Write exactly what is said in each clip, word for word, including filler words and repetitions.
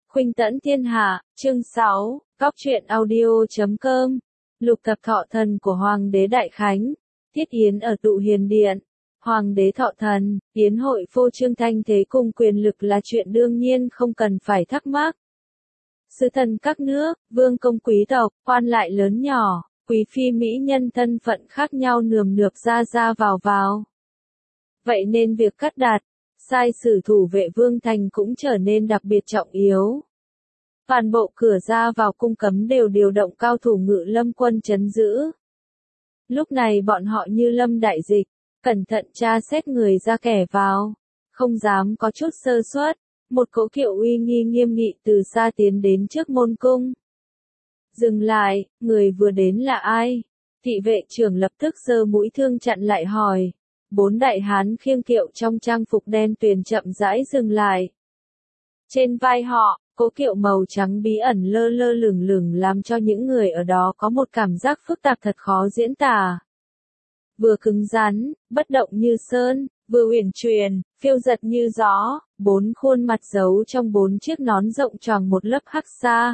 Khuynh tẫn thiên hạ, chương sáu, góc truyện audio.com. Lục thập thọ thần của Hoàng đế Đại Khánh. Thiết yến ở Tụ Hiền Điện. Hoàng đế thọ thần, yến hội phô trương thanh thế cùng quyền lực là chuyện đương nhiên không cần phải thắc mắc. Sứ thần các nước, vương công quý tộc, quan lại lớn nhỏ, quý phi mỹ nhân thân phận khác nhau nườm nượp ra ra vào vào. Vậy nên việc cắt đặt, sai sử thủ vệ vương thành cũng trở nên đặc biệt trọng yếu. Toàn bộ cửa ra vào cung cấm đều điều động cao thủ ngự lâm quân trấn giữ. Lúc này bọn họ như lâm đại dịch, cẩn thận tra xét người ra kẻ vào, không dám có chút sơ suất. Một cỗ kiệu uy nghi nghiêm nghị từ xa tiến đến trước môn cung. Dừng lại, người vừa đến là ai? Thị vệ trưởng lập tức giơ mũi thương chặn lại hỏi. Bốn đại hán khiêng kiệu trong trang phục đen tuyền chậm rãi dừng lại. Trên vai họ, cỗ kiệu màu trắng bí ẩn lơ lơ lửng lửng làm cho những người ở đó có một cảm giác phức tạp thật khó diễn tả. Vừa cứng rắn, bất động như sơn, vừa uyển chuyển, phiêu giật như gió, bốn khuôn mặt giấu trong bốn chiếc nón rộng choàng một lớp hắc sa.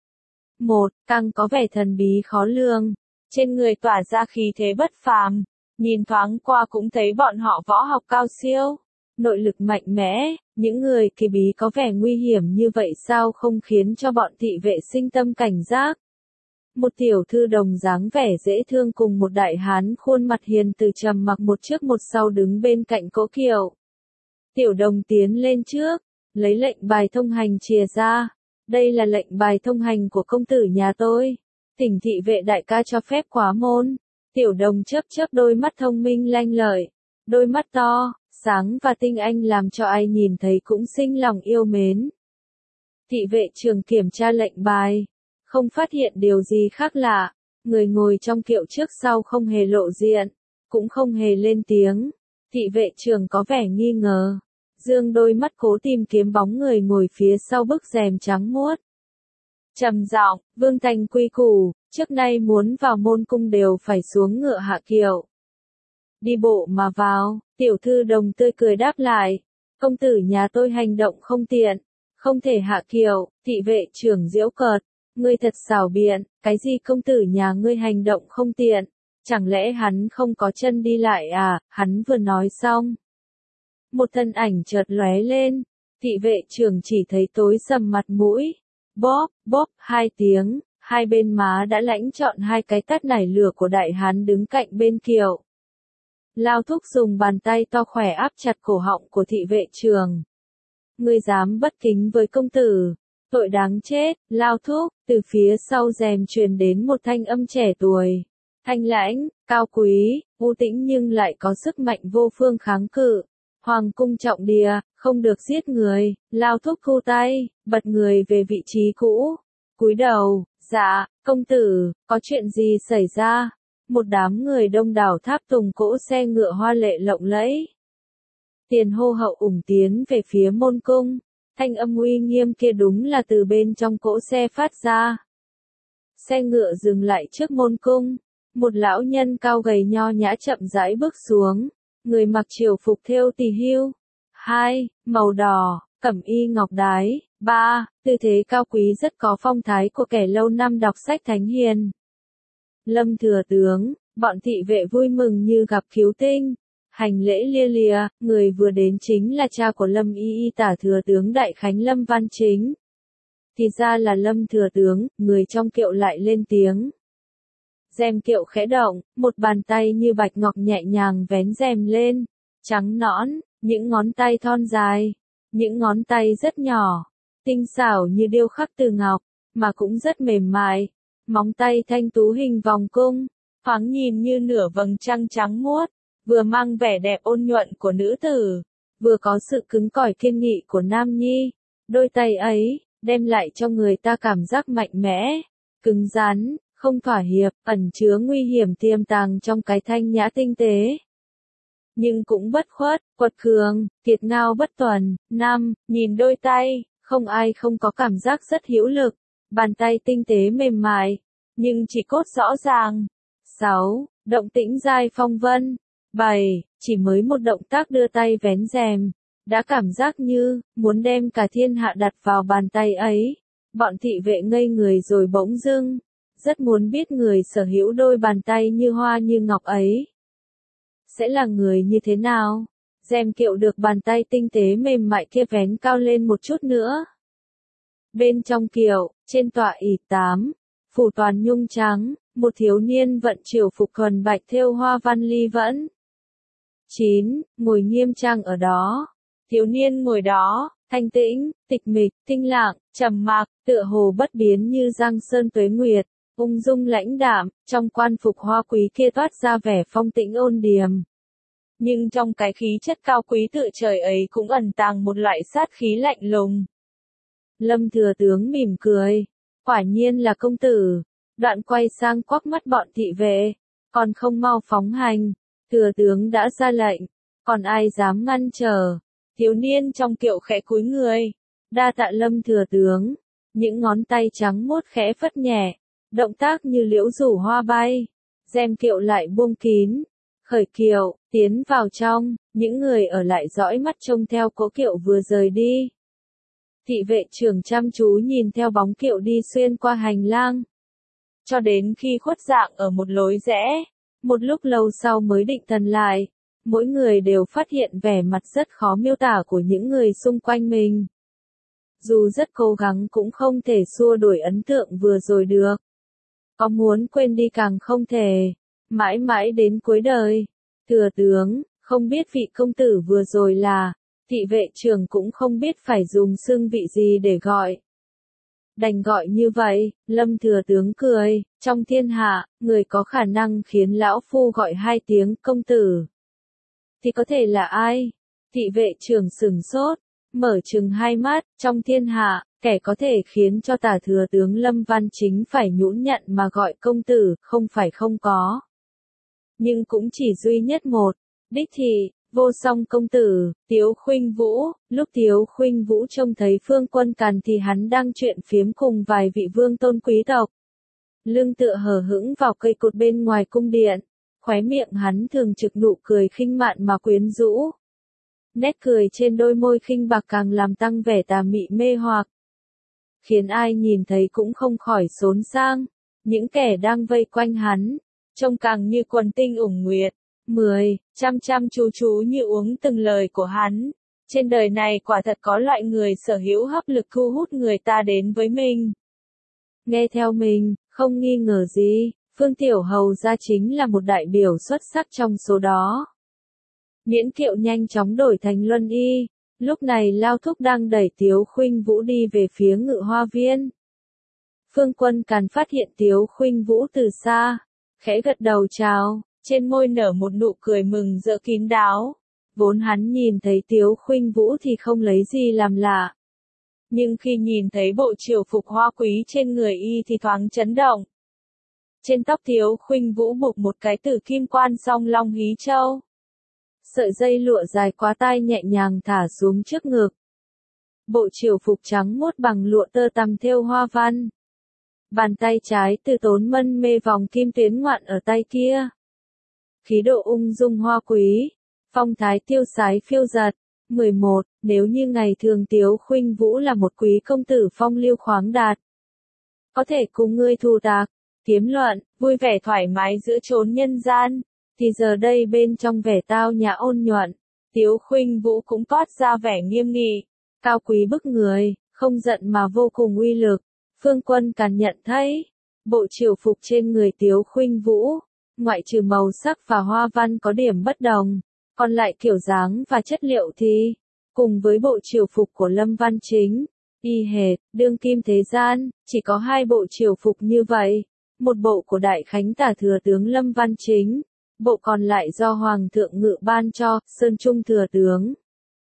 Một, càng có vẻ thần bí khó lường, trên người tỏa ra khí thế bất phàm, nhìn thoáng qua cũng thấy bọn họ võ học cao siêu, nội lực mạnh mẽ, những người kỳ bí có vẻ nguy hiểm như vậy sao không khiến cho bọn thị vệ sinh tâm cảnh giác. Một tiểu thư đồng dáng vẻ dễ thương cùng một đại hán khuôn mặt hiền từ trầm mặc một trước một sau đứng bên cạnh cỗ kiệu. Tiểu đồng tiến lên trước, lấy lệnh bài thông hành chìa ra. Đây là lệnh bài thông hành của công tử nhà tôi. Thỉnh thị vệ đại ca cho phép quá môn. Tiểu đồng chớp chớp đôi mắt thông minh lanh lợi. Đôi mắt to, sáng và tinh anh làm cho ai nhìn thấy cũng sinh lòng yêu mến. Thị vệ trưởng kiểm tra lệnh bài. Không phát hiện điều gì khác lạ, người ngồi trong kiệu trước sau không hề lộ diện, cũng không hề lên tiếng. Thị vệ trưởng có vẻ nghi ngờ, dương đôi mắt cố tìm kiếm bóng người ngồi phía sau bức rèm trắng muốt. Trầm giọng, vương thành quy củ, trước nay muốn vào môn cung đều phải xuống ngựa hạ kiệu. Đi bộ mà vào, tiểu thư đồng tươi cười đáp lại, công tử nhà tôi hành động không tiện, không thể hạ kiệu. Thị vệ trưởng giễu cợt. Ngươi thật xảo biện, cái gì công tử nhà ngươi hành động không tiện, chẳng lẽ hắn không có chân đi lại à, hắn vừa nói xong. Một thân ảnh chợt lóe lên, thị vệ trưởng chỉ thấy tối sầm mặt mũi, bóp, bóp, hai tiếng, hai bên má đã lãnh trọn hai cái tát nảy lửa của đại hán đứng cạnh bên kiệu. Lao thúc dùng bàn tay to khỏe áp chặt cổ họng của thị vệ trưởng. Ngươi dám bất kính với công tử. Tội đáng chết, Lao thúc, từ phía sau rèm truyền đến một thanh âm trẻ tuổi. Thanh lãnh, cao quý, u tĩnh nhưng lại có sức mạnh vô phương kháng cự. Hoàng cung trọng địa, không được giết người, Lao thúc thu tay, bật người về vị trí cũ. Cúi đầu, dạ, công tử, có chuyện gì xảy ra? Một đám người đông đảo tháp tùng cỗ xe ngựa hoa lệ lộng lẫy. Tiền hô hậu ủng tiến về phía môn cung. Thanh âm uy nghiêm kia đúng là từ bên trong cỗ xe phát ra. Xe ngựa dừng lại trước môn cung. Một lão nhân cao gầy nho nhã chậm rãi bước xuống. Người mặc triều phục thêu tỳ hưu. Hai, màu đỏ, cẩm y ngọc đái. Ba, tư thế cao quý rất có phong thái của kẻ lâu năm đọc sách thánh hiền. Lâm thừa tướng, bọn thị vệ vui mừng như gặp cứu tinh. Hành lễ lia lìa, người vừa đến chính là cha của Lâm Y Y tả thừa tướng Đại Khánh Lâm Văn Chính. Thì ra là Lâm thừa tướng, người trong kiệu lại lên tiếng. Rèm kiệu khẽ động, một bàn tay như bạch ngọc nhẹ nhàng vén rèm lên, trắng nõn, những ngón tay thon dài, những ngón tay rất nhỏ, tinh xảo như điêu khắc từ ngọc, mà cũng rất mềm mại, móng tay thanh tú hình vòng cung, thoáng nhìn như nửa vầng trăng trắng muốt. Vừa mang vẻ đẹp ôn nhuận của nữ tử, vừa có sự cứng cỏi kiên nghị của nam nhi. Đôi tay ấy, đem lại cho người ta cảm giác mạnh mẽ, cứng rắn, không thỏa hiệp, ẩn chứa nguy hiểm tiềm tàng trong cái thanh nhã tinh tế. Nhưng cũng bất khuất, quật cường, kiệt ngao bất tuần. Năm, nhìn đôi tay, không ai không có cảm giác rất hữu lực, bàn tay tinh tế mềm mại, nhưng chỉ cốt rõ ràng. Sáu, động tĩnh giai phong vân. Bảy, chỉ mới một động tác đưa tay vén rèm, đã cảm giác như, muốn đem cả thiên hạ đặt vào bàn tay ấy. Bọn thị vệ ngây người rồi bỗng dưng, rất muốn biết người sở hữu đôi bàn tay như hoa như ngọc ấy. Sẽ là người như thế nào? Rèm kiệu được bàn tay tinh tế mềm mại kia vén cao lên một chút nữa. Bên trong kiệu, trên tọa ỷ tám, phủ toàn nhung trắng, một thiếu niên vận triều phục thuần bạch thêu hoa văn ly vẫn. chín. Ngồi nghiêm trang ở đó. Thiếu niên ngồi đó, thanh tĩnh, tịch mịch, tinh lặng, trầm mặc, tựa hồ bất biến như giang sơn tuế nguyệt, ung dung lãnh đạm, trong quan phục hoa quý kia toát ra vẻ phong tĩnh ôn điềm. Nhưng trong cái khí chất cao quý tự trời ấy cũng ẩn tàng một loại sát khí lạnh lùng. Lâm thừa tướng mỉm cười, quả nhiên là công tử, đoạn quay sang quắc mắt bọn thị vệ, còn không mau phóng hành, thừa tướng đã ra lệnh, còn ai dám ngăn trở. Thiếu niên trong kiệu khẽ cúi người, đa tạ Lâm thừa tướng, những ngón tay trắng muốt khẽ phất nhẹ, động tác như liễu rủ hoa bay, rèm kiệu lại buông kín, khởi kiệu, tiến vào trong, những người ở lại dõi mắt trông theo cỗ kiệu vừa rời đi. Thị vệ trưởng chăm chú nhìn theo bóng kiệu đi xuyên qua hành lang, cho đến khi khuất dạng ở một lối rẽ, một lúc lâu sau mới định thần lại. Mỗi người đều phát hiện vẻ mặt rất khó miêu tả của những người xung quanh mình. Dù rất cố gắng cũng không thể xua đuổi ấn tượng vừa rồi được. Có muốn quên đi càng không thể. Mãi mãi đến cuối đời. Thừa tướng, không biết vị công tử vừa rồi là, thị vệ trưởng cũng không biết phải dùng xưng vị gì để gọi. Đành gọi như vậy, Lâm thừa tướng cười, trong thiên hạ, người có khả năng khiến lão phu gọi hai tiếng công tử thì có thể là ai? Thị vệ trưởng sửng sốt, mở trừng hai mắt, trong thiên hạ, kẻ có thể khiến cho tả thừa tướng Lâm Văn Chính phải nhũn nhặn mà gọi công tử, không phải không có. Nhưng cũng chỉ duy nhất một, đích thị, vô song công tử, Tiếu Khuynh Vũ. Lúc Tiếu Khuynh Vũ trông thấy Phương Quân Càn thì hắn đang chuyện phiếm cùng vài vị vương tôn quý tộc. Lưng tựa hờ hững vào cây cột bên ngoài cung điện. Khóe miệng hắn thường trực nụ cười khinh mạn mà quyến rũ. Nét cười trên đôi môi khinh bạc càng làm tăng vẻ tà mị mê hoặc, khiến ai nhìn thấy cũng không khỏi xốn sang. Những kẻ đang vây quanh hắn, trông càng như quần tinh ủng nguyệt. Mười, chăm chăm chú chú như uống từng lời của hắn. Trên đời này quả thật có loại người sở hữu hấp lực thu hút người ta đến với mình. Nghe theo mình, không nghi ngờ gì. Phương Tiểu Hầu gia chính là một đại biểu xuất sắc trong số đó. Miễn kiệu nhanh chóng đổi thành Luân Y, lúc này Lao Thúc đang đẩy Tiếu Khuynh Vũ đi về phía Ngự Hoa Viên. Phương Quân Càn phát hiện Tiếu Khuynh Vũ từ xa, khẽ gật đầu chào, trên môi nở một nụ cười mừng rỡ kín đáo. Vốn hắn nhìn thấy Tiếu Khuynh Vũ thì không lấy gì làm lạ. Nhưng khi nhìn thấy bộ triều phục hoa quý trên người y thì thoáng chấn động. Trên tóc Tiếu Khuynh Vũ buộc một cái tử kim quan song long hí châu. Sợi dây lụa dài quá tai nhẹ nhàng thả xuống trước ngực. Bộ triều phục trắng muốt bằng lụa tơ tằm thêu hoa văn. Bàn tay trái từ tốn mân mê vòng kim tuyến ngoạn ở tay kia. Khí độ ung dung hoa quý, phong thái tiêu sái phiêu dật. mười một. Nếu như ngày thường Tiếu Khuynh Vũ là một quý công tử phong lưu khoáng đạt, có thể cùng ngươi thù tạc, kiếm luận, vui vẻ thoải mái giữa chốn nhân gian, thì giờ đây bên trong vẻ tao nhã ôn nhuận, Tiếu Khuynh Vũ cũng toát ra vẻ nghiêm nghị, cao quý bức người, không giận mà vô cùng uy lực. Phương Quân Càn nhận thấy, bộ triều phục trên người Tiếu Khuynh Vũ, ngoại trừ màu sắc và hoa văn có điểm bất đồng, còn lại kiểu dáng và chất liệu thì, cùng với bộ triều phục của Lâm Văn Chính, y hệt, đương kim thế gian, chỉ có hai bộ triều phục như vậy. Một bộ của Đại Khánh tả thừa tướng Lâm Văn Chính, bộ còn lại do Hoàng thượng Ngự ban cho, Sơn Trung thừa tướng.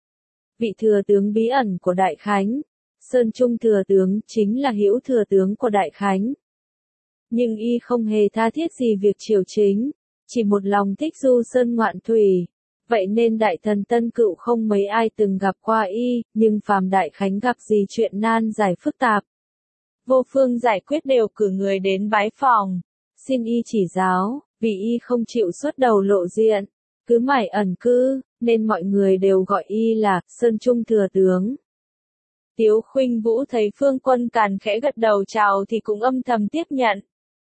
Vị thừa tướng bí ẩn của Đại Khánh, Sơn Trung thừa tướng chính là hữu thừa tướng của Đại Khánh. Nhưng y không hề tha thiết gì việc triều chính, chỉ một lòng thích du sơn ngoạn thủy. Vậy nên đại thần Tân Cựu không mấy ai từng gặp qua y, nhưng phàm Đại Khánh gặp gì chuyện nan giải phức tạp, vô phương giải quyết đều cử người đến bái phòng, xin y chỉ giáo, vì y không chịu xuất đầu lộ diện, cứ mãi ẩn cư, nên mọi người đều gọi y là Sơn Trung thừa tướng. Tiếu Khuynh Vũ thấy Phương Quân Càn khẽ gật đầu chào thì cũng âm thầm tiếp nhận.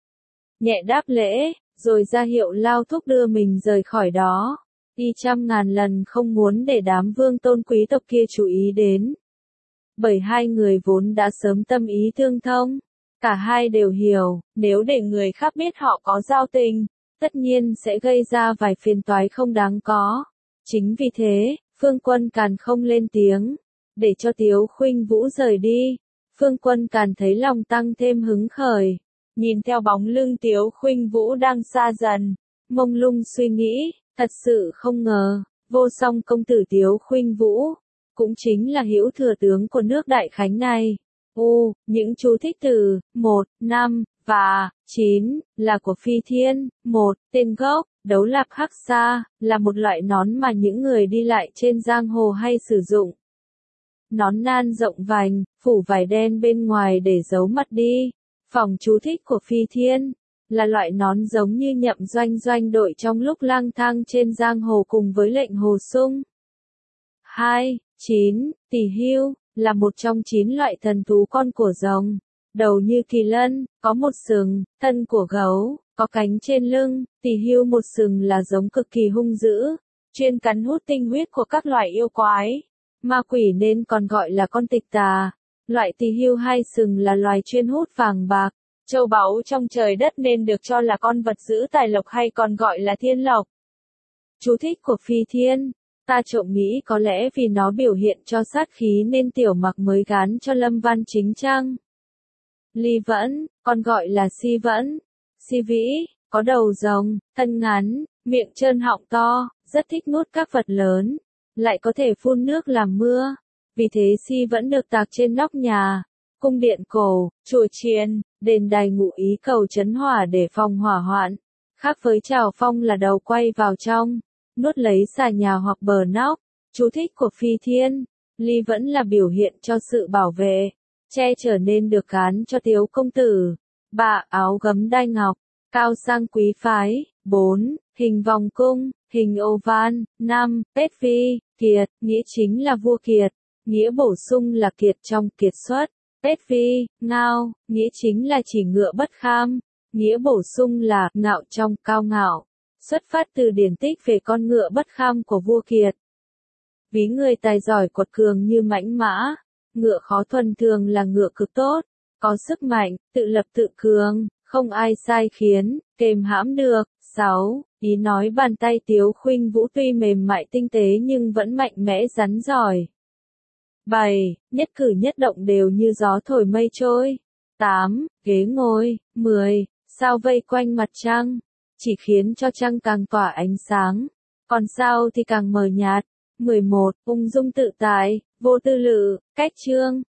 Nhẹ đáp lễ, rồi ra hiệu Lao Thúc đưa mình rời khỏi đó. Y trăm ngàn lần không muốn để đám vương tôn quý tộc kia chú ý đến. Bởi hai người vốn đã sớm tâm ý tương thông. Cả hai đều hiểu, nếu để người khác biết họ có giao tình, tất nhiên sẽ gây ra vài phiền toái không đáng có. Chính vì thế, Phương Quân Càn không lên tiếng, để cho Tiếu Khuynh Vũ rời đi. Phương Quân Càn thấy lòng tăng thêm hứng khởi, nhìn theo bóng lưng Tiếu Khuynh Vũ đang xa dần, mông lung suy nghĩ, thật sự không ngờ, vô song công tử Tiếu Khuynh Vũ, cũng chính là hữu thừa tướng của nước Đại Khánh này. U, những chú thích từ một, năm và chín là của Phi Thiên. Một, tên gốc, đấu lạp hắc sa, là một loại nón mà những người đi lại trên giang hồ hay sử dụng. Nón nan rộng vành, phủ vải đen bên ngoài để giấu mặt đi. Phòng chú thích của Phi Thiên, là loại nón giống như nhậm doanh doanh đội trong lúc lang thang trên giang hồ cùng với lệnh hồ sung. Hai, chín, tỳ hưu, là một trong chín loại thần thú con của rồng. Đầu như kỳ lân, có một sừng, thân của gấu, có cánh trên lưng. Tỳ hưu một sừng là giống cực kỳ hung dữ, chuyên cắn hút tinh huyết của các loài yêu quái, ma quỷ nên còn gọi là con tịch tà. Loại tỳ hưu hai sừng là loài chuyên hút vàng bạc, châu báu trong trời đất nên được cho là con vật giữ tài lộc hay còn gọi là thiên lộc. Chú thích của Phi Thiên, ta trộm nghĩ có lẽ vì nó biểu hiện cho sát khí nên Tiểu Mặc mới gán cho Lâm Văn chính chăng. Ly Vẫn, còn gọi là Si Vẫn, Si Vĩ, có đầu rồng, thân ngắn, miệng trơn họng to, rất thích nuốt các vật lớn, lại có thể phun nước làm mưa. Vì thế Si Vẫn được tạc trên nóc nhà, cung điện cổ, chùa chiền, đền đài ngụ ý cầu trấn hỏa để phòng hỏa hoạn. Khác với Trảo Phong là đầu quay vào trong, nuốt lấy xà nhà hoặc bờ nóc. Chú thích của Phi Thiên, Ly Vẫn là biểu hiện cho sự bảo vệ, che chở nên được gán cho Tiếu công tử. Ba, áo gấm đai ngọc, cao sang quý phái. Bốn, hình vòng cung, hình oval. Năm, Pết Vi, kiệt, nghĩa chính là vua kiệt, nghĩa bổ sung là kiệt trong kiệt xuất. Pết Vi, ngao, nghĩa chính là chỉ ngựa bất kham, nghĩa bổ sung là ngạo trong cao ngạo, xuất phát từ điển tích về con ngựa bất kham của vua Kiệt. Ví người tài giỏi quật cường như mãnh mã, ngựa khó thuần thường là ngựa cực tốt, có sức mạnh, tự lập tự cường, không ai sai khiến, kềm hãm được. Sáu, ý nói bàn tay Tiếu Khuynh Vũ tuy mềm mại tinh tế nhưng vẫn mạnh mẽ rắn giỏi. Bảy, nhất cử nhất động đều như gió thổi mây trôi. Tám, ghế ngồi. Mười, sao vây quanh mặt trăng, chỉ khiến cho trăng càng tỏa ánh sáng, còn sao thì càng mờ nhạt. Mười một, ung dung tự tại, vô tư lự. Cách chương,